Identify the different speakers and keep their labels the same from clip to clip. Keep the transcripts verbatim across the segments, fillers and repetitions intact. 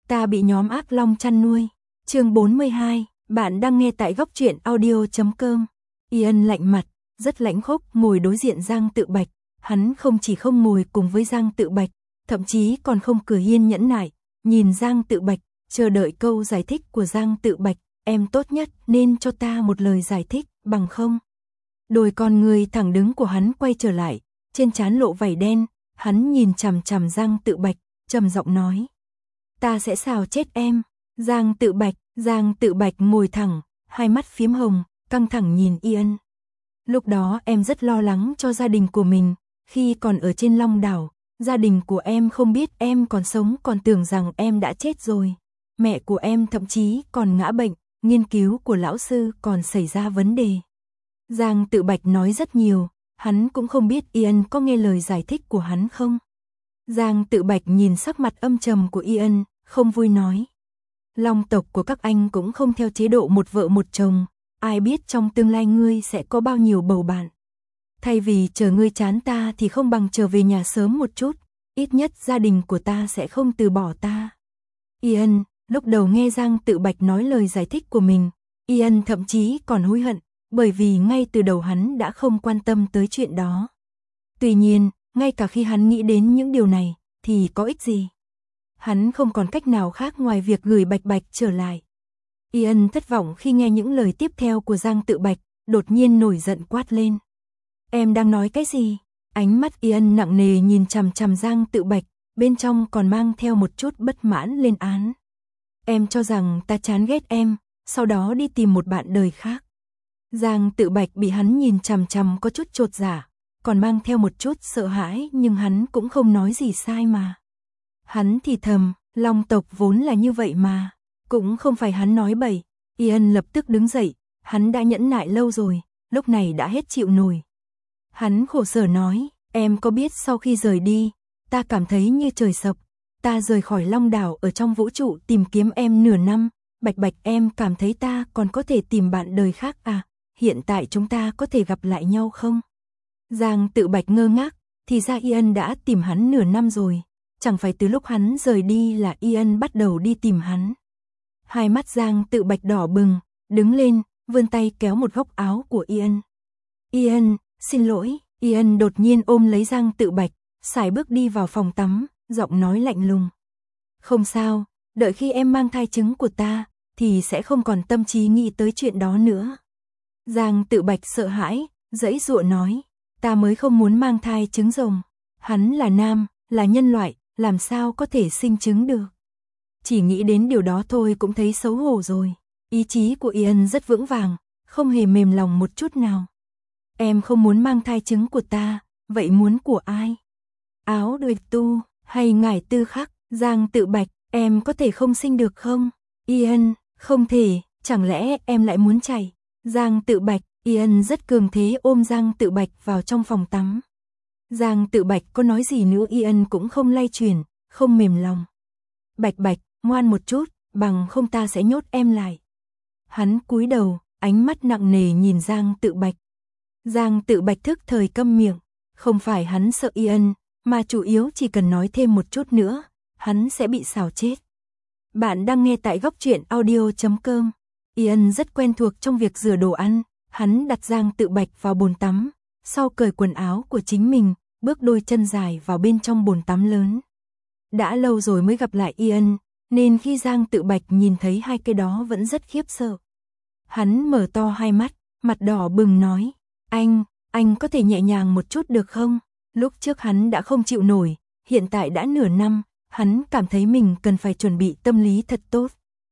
Speaker 1: Ta bị nhóm ác long chăn nuôi. Chương bốn mươi hai, bạn đang nghe tại góc truyện audio chấm com. Ian lạnh mặt, rất lãnh khốc ngồi đối diện Giang Tự Bạch, hắn không chỉ không ngồi cùng với Giang Tự Bạch, thậm chí còn không cười hiên nhẫn nại, nhìn Giang Tự Bạch, chờ đợi câu giải thích của Giang Tự Bạch, em tốt nhất nên cho ta một lời giải thích, bằng không. Đôi con người thẳng đứng của hắn quay trở lại, trên trán lộ vảy đen, hắn nhìn chằm chằm Giang Tự Bạch, trầm giọng nói. Ta sẽ xào chết em. Giang Tự Bạch, Giang Tự Bạch ngồi thẳng, hai mắt phiếm hồng, căng thẳng nhìn Ian. Lúc đó em rất lo lắng cho gia đình của mình, khi còn ở trên Long Đảo, gia đình của em không biết em còn sống còn tưởng rằng em đã chết rồi. Mẹ của em thậm chí còn ngã bệnh, nghiên cứu của lão sư còn xảy ra vấn đề. Giang Tự Bạch nói rất nhiều, hắn cũng không biết Ian có nghe lời giải thích của hắn không. Giang Tự Bạch nhìn sắc mặt âm trầm của Ian, không vui nói. Long tộc của các anh cũng không theo chế độ một vợ một chồng, ai biết trong tương lai ngươi sẽ có bao nhiêu bầu bạn. Thay vì chờ ngươi chán ta thì không bằng trở về nhà sớm một chút, ít nhất gia đình của ta sẽ không từ bỏ ta. Ian, lúc đầu nghe Giang Tự Bạch nói lời giải thích của mình, Ian thậm chí còn hối hận, bởi vì ngay từ đầu hắn đã không quan tâm tới chuyện đó. Tuy nhiên, ngay cả khi hắn nghĩ đến những điều này, thì có ích gì? Hắn không còn cách nào khác ngoài việc gửi Bạch Bạch trở lại. Ian thất vọng khi nghe những lời tiếp theo của Giang Tự Bạch, đột nhiên nổi giận quát lên. Em đang nói cái gì? Ánh mắt Ian nặng nề nhìn chằm chằm Giang Tự Bạch, bên trong còn mang theo một chút bất mãn lên án. Em cho rằng ta chán ghét em, sau đó đi tìm một bạn đời khác. Giang Tự Bạch bị hắn nhìn chằm chằm có chút chột dạ, còn mang theo một chút sợ hãi, nhưng hắn cũng không nói gì sai mà. Hắn thì thầm, Long tộc vốn là như vậy mà, cũng không phải hắn nói bậy. Ian lập tức đứng dậy, hắn đã nhẫn nại lâu rồi, lúc này đã hết chịu nổi. Hắn khổ sở nói, em có biết sau khi rời đi, ta cảm thấy như trời sập, ta rời khỏi Long Đảo ở trong vũ trụ tìm kiếm em nửa năm, Bạch Bạch em cảm thấy ta còn có thể tìm bạn đời khác à, hiện tại chúng ta có thể gặp lại nhau không? Giang Tự Bạch ngơ ngác, thì ra Ian đã tìm hắn nửa năm rồi, chẳng phải từ lúc hắn rời đi là Ian bắt đầu đi tìm hắn. Hai mắt Giang Tự Bạch đỏ bừng, đứng lên, vươn tay kéo một góc áo của Ian. Ian, xin lỗi. Ian đột nhiên ôm lấy Giang Tự Bạch, sải bước đi vào phòng tắm, giọng nói lạnh lùng. Không sao, đợi khi em mang thai trứng của ta, thì sẽ không còn tâm trí nghĩ tới chuyện đó nữa. Giang Tự Bạch sợ hãi, giãy giụa nói, ta mới không muốn mang thai trứng rồng. Hắn là nam, là nhân loại, làm sao có thể sinh trứng được. Chỉ nghĩ đến điều đó thôi cũng thấy xấu hổ rồi. Ý chí của Ian rất vững vàng, không hề mềm lòng một chút nào. Em không muốn mang thai trứng của ta, vậy muốn của ai? Áo đời tu, hay ngải tư khắc? Giang Tự Bạch, em có thể không sinh được không? Ian, không thể, chẳng lẽ em lại muốn chạy? Giang Tự Bạch, Ian rất cường thế ôm Giang Tự Bạch vào trong phòng tắm. Giang Tự Bạch có nói gì nữa Ian cũng không lay chuyển, không mềm lòng. Bạch Bạch, ngoan một chút, bằng không ta sẽ nhốt em lại. Hắn cúi đầu, ánh mắt nặng nề nhìn Giang Tự Bạch. Giang Tự Bạch thức thời câm miệng, không phải hắn sợ Ian, mà chủ yếu chỉ cần nói thêm một chút nữa, hắn sẽ bị xào chết. Bạn đang nghe tại góc truyện audio chấm com. Ian rất quen thuộc trong việc rửa đồ ăn, hắn đặt Giang Tự Bạch vào bồn tắm, sau cởi quần áo của chính mình, bước đôi chân dài vào bên trong bồn tắm lớn. Đã lâu rồi mới gặp lại Ian, nên khi Giang Tự Bạch nhìn thấy hai cái đó vẫn rất khiếp sợ. Hắn mở to hai mắt, mặt đỏ bừng nói, anh, anh có thể nhẹ nhàng một chút được không? Lúc trước hắn đã không chịu nổi, hiện tại đã nửa năm, hắn cảm thấy mình cần phải chuẩn bị tâm lý thật tốt.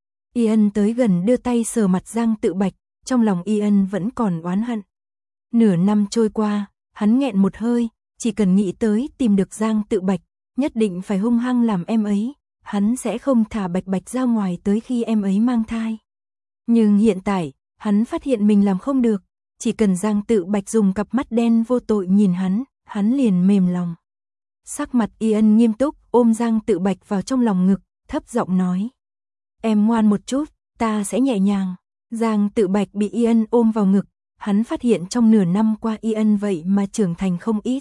Speaker 1: Ian tới gần đưa tay sờ mặt Giang Tự Bạch, trong lòng Ian vẫn còn oán hận. Nửa năm trôi qua, hắn nghẹn một hơi, chỉ cần nghĩ tới tìm được Giang Tự Bạch, nhất định phải hung hăng làm em ấy, hắn sẽ không thả Bạch Bạch ra ngoài tới khi em ấy mang thai. Nhưng hiện tại, hắn phát hiện mình làm không được, chỉ cần Giang Tự Bạch dùng cặp mắt đen vô tội nhìn hắn, hắn liền mềm lòng. Sắc mặt Ian nghiêm túc, ôm Giang Tự Bạch vào trong lòng ngực, thấp giọng nói. Em ngoan một chút, ta sẽ nhẹ nhàng. Giang Tự Bạch bị Ian ôm vào ngực, hắn phát hiện trong nửa năm qua Ian vậy mà trưởng thành không ít.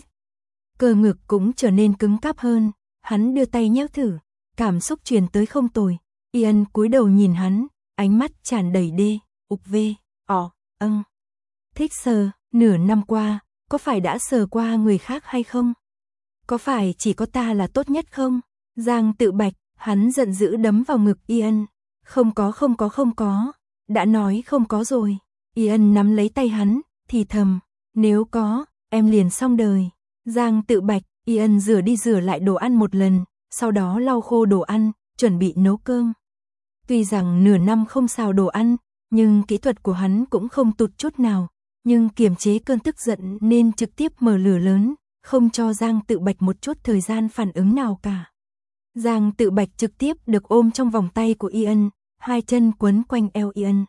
Speaker 1: Cơ ngực cũng trở nên cứng cáp hơn, hắn đưa tay nhéo thử, cảm xúc truyền tới không tồi, Ian cúi đầu nhìn hắn, ánh mắt tràn đầy đê, ục vê, ỏ, âng. Thích sờ, nửa năm qua, có phải đã sờ qua người khác hay không? Có phải chỉ có ta là tốt nhất không? Giang Tự Bạch, hắn giận dữ đấm vào ngực Ian. Không có không có không có, đã nói không có rồi. Ian nắm lấy tay hắn, thì thầm, nếu có, em liền xong đời. Giang Tự Bạch, Ian rửa đi rửa lại đồ ăn một lần, sau đó lau khô đồ ăn, chuẩn bị nấu cơm. Tuy rằng nửa năm không xào đồ ăn, nhưng kỹ thuật của hắn cũng không tụt chút nào, nhưng kiềm chế cơn tức giận nên trực tiếp mở lửa lớn, không cho Giang Tự Bạch một chút thời gian phản ứng nào cả. Giang Tự Bạch trực tiếp được ôm trong vòng tay của Ian, hai chân quấn quanh eo Ian.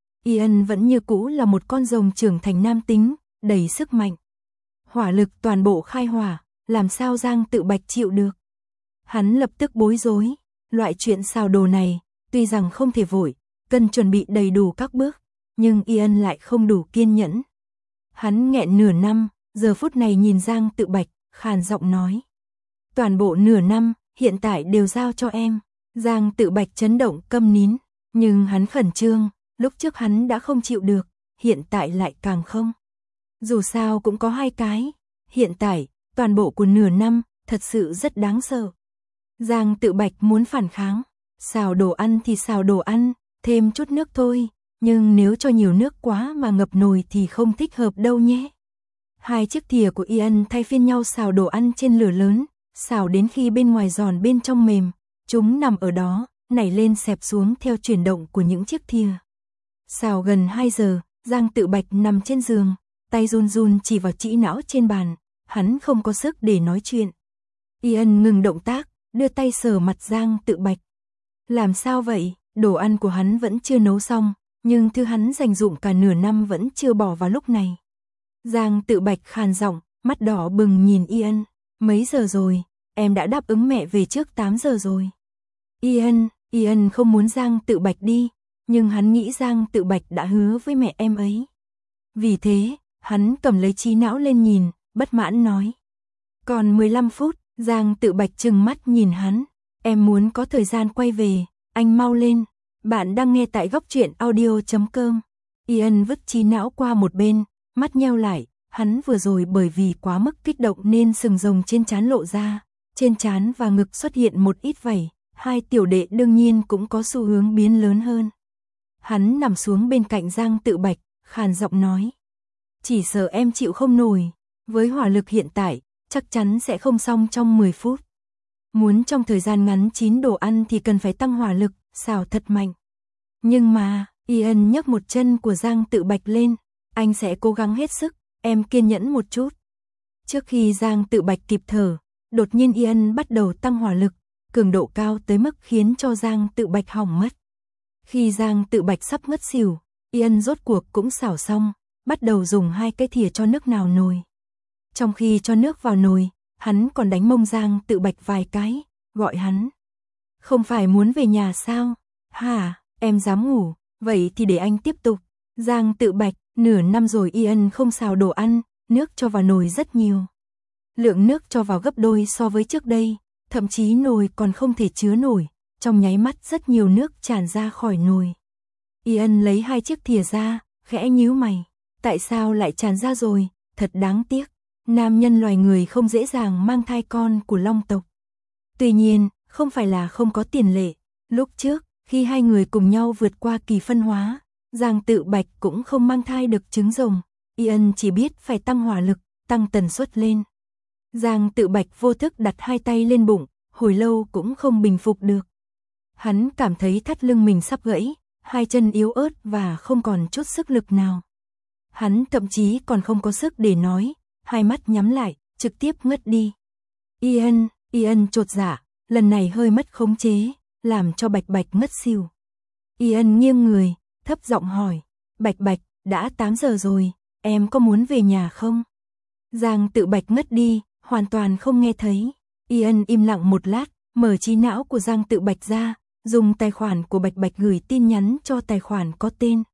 Speaker 1: Ian vẫn như cũ là một con rồng trưởng thành nam tính, đầy sức mạnh. Hỏa lực toàn bộ khai hỏa, làm sao Giang Tự Bạch chịu được. Hắn lập tức bối rối, loại chuyện xào đồ này, tuy rằng không thể vội, cần chuẩn bị đầy đủ các bước, nhưng Ian lại không đủ kiên nhẫn. Hắn nghẹn nửa năm, giờ phút này nhìn Giang Tự Bạch, khàn giọng nói. Toàn bộ nửa năm, hiện tại đều giao cho em. Giang Tự Bạch chấn động câm nín, nhưng hắn khẩn trương, lúc trước hắn đã không chịu được, hiện tại lại càng không. Dù sao cũng có hai cái, hiện tại, toàn bộ của nửa năm, thật sự rất đáng sợ. Giang Tự Bạch muốn phản kháng, xào đồ ăn thì xào đồ ăn, thêm chút nước thôi, nhưng nếu cho nhiều nước quá mà ngập nồi thì không thích hợp đâu nhé. Hai chiếc thìa của Ian thay phiên nhau xào đồ ăn trên lửa lớn, xào đến khi bên ngoài giòn bên trong mềm, chúng nằm ở đó, nảy lên xẹp xuống theo chuyển động của những chiếc thìa. Xào gần hai giờ, Giang Tự Bạch nằm trên giường, tay run run chỉ vào trĩ não trên bàn, hắn không có sức để nói chuyện. Ian ngừng động tác, đưa tay sờ mặt Giang Tự Bạch. Làm sao vậy? Đồ ăn của hắn vẫn chưa nấu xong, nhưng thứ hắn dành dụm cả nửa năm vẫn chưa bỏ vào lúc này. Giang Tự Bạch khàn giọng, mắt đỏ bừng nhìn Ian. Mấy giờ rồi? Em đã đáp ứng mẹ về trước tám giờ rồi. Ian, Ian không muốn Giang Tự Bạch đi, nhưng hắn nghĩ Giang Tự Bạch đã hứa với mẹ em ấy. Vì thế, hắn cầm lấy trí não lên nhìn, bất mãn nói. Còn mười lăm phút, Giang Tự Bạch trừng mắt nhìn hắn. Em muốn có thời gian quay về, anh mau lên. Bạn đang nghe tại góc truyện audio chấm com. Ian vứt trí não qua một bên, mắt nheo lại, hắn vừa rồi bởi vì quá mức kích động nên sừng rồng trên trán lộ ra, trên trán và ngực xuất hiện một ít vảy, hai tiểu đệ đương nhiên cũng có xu hướng biến lớn hơn. Hắn nằm xuống bên cạnh Giang Tự Bạch, khàn giọng nói. Chỉ sợ em chịu không nổi, với hỏa lực hiện tại, chắc chắn sẽ không xong trong mười phút. Muốn trong thời gian ngắn chín đồ ăn thì cần phải tăng hỏa lực, xào thật mạnh. Nhưng mà, Ian nhấc một chân của Giang Tự Bạch lên, anh sẽ cố gắng hết sức, em kiên nhẫn một chút. Trước khi Giang Tự Bạch kịp thở, đột nhiên Ian bắt đầu tăng hỏa lực, cường độ cao tới mức khiến cho Giang Tự Bạch hỏng mất. Khi Giang Tự Bạch sắp ngất xỉu, Ian rốt cuộc cũng xào xong, bắt đầu dùng hai cái thìa cho nước nào nồi. Trong khi cho nước vào nồi, hắn còn đánh mông Giang Tự Bạch vài cái, gọi hắn. Không phải muốn về nhà sao? Hả, em dám ngủ, vậy thì để anh tiếp tục. Giang Tự Bạch, nửa năm rồi Ian không xào đồ ăn, nước cho vào nồi rất nhiều. Lượng nước cho vào gấp đôi so với trước đây, thậm chí nồi còn không thể chứa nổi, trong nháy mắt rất nhiều nước tràn ra khỏi nồi. Ian lấy hai chiếc thìa ra, khẽ nhíu mày. Tại sao lại tràn ra rồi, thật đáng tiếc. Nam nhân loài người không dễ dàng mang thai con của long tộc. Tuy nhiên, không phải là không có tiền lệ. Lúc trước, khi hai người cùng nhau vượt qua kỳ phân hóa, Giang Tự Bạch cũng không mang thai được trứng rồng. Ian chỉ biết phải tăng hỏa lực, tăng tần suất lên. Giang Tự Bạch vô thức đặt hai tay lên bụng, hồi lâu cũng không bình phục được. Hắn cảm thấy thắt lưng mình sắp gãy, hai chân yếu ớt và không còn chút sức lực nào. Hắn thậm chí còn không có sức để nói, hai mắt nhắm lại, trực tiếp ngất đi. Ian, Ian chột dạ, lần này hơi mất khống chế, làm cho Bạch Bạch ngất xỉu. Ian nghiêng người, thấp giọng hỏi, Bạch Bạch, đã tám giờ rồi, em có muốn về nhà không? Giang Tự Bạch ngất đi, hoàn toàn không nghe thấy. Ian im lặng một lát, mở trí não của Giang Tự Bạch ra, dùng tài khoản của Bạch Bạch gửi tin nhắn cho tài khoản có tên.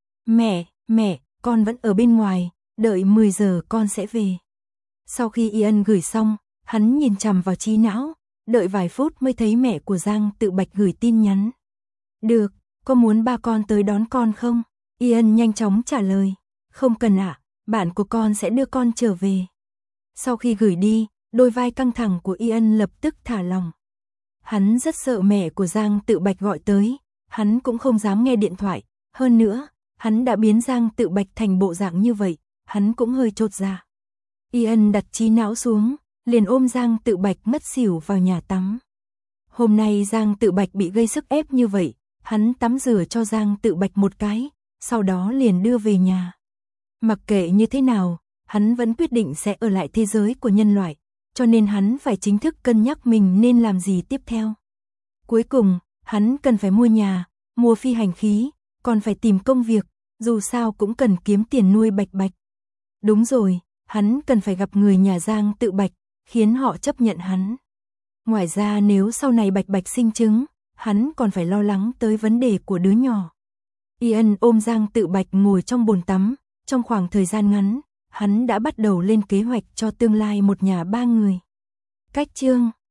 Speaker 1: Mẹ, mẹ, con vẫn ở bên ngoài, đợi mười giờ con sẽ về. Sau khi Ian gửi xong, hắn nhìn chằm vào trí não, đợi vài phút mới thấy mẹ của Giang Tự Bạch gửi tin nhắn. Được, có muốn ba con tới đón con không? Ian nhanh chóng trả lời. Không cần ạ, bạn của con sẽ đưa con trở về. Sau khi gửi đi, đôi vai căng thẳng của Ian lập tức thả lỏng. Hắn rất sợ mẹ của Giang Tự Bạch gọi tới, hắn cũng không dám nghe điện thoại, hơn nữa, hắn đã biến Giang Tự Bạch thành bộ dạng như vậy, hắn cũng hơi chột dạ. Ian đặt trí não xuống, liền ôm Giang Tự Bạch ngất xỉu vào nhà tắm. Hôm nay Giang Tự Bạch bị gây sức ép như vậy, hắn tắm rửa cho Giang Tự Bạch một cái, sau đó liền đưa về nhà. Mặc kệ như thế nào, hắn vẫn quyết định sẽ ở lại thế giới của nhân loại, cho nên hắn phải chính thức cân nhắc mình nên làm gì tiếp theo. Cuối cùng, hắn cần phải mua nhà, mua phi hành khí, còn phải tìm công việc, dù sao cũng cần kiếm tiền nuôi Bạch Bạch. Đúng rồi, hắn cần phải gặp người nhà Giang Tự Bạch, khiến họ chấp nhận hắn. Ngoài ra nếu sau này Bạch Bạch sinh trứng, hắn còn phải lo lắng tới vấn đề của đứa nhỏ. Ian ôm Giang Tự Bạch ngồi trong bồn tắm, trong khoảng thời gian ngắn, hắn đã bắt đầu lên kế hoạch cho tương lai một nhà ba người. Cách chương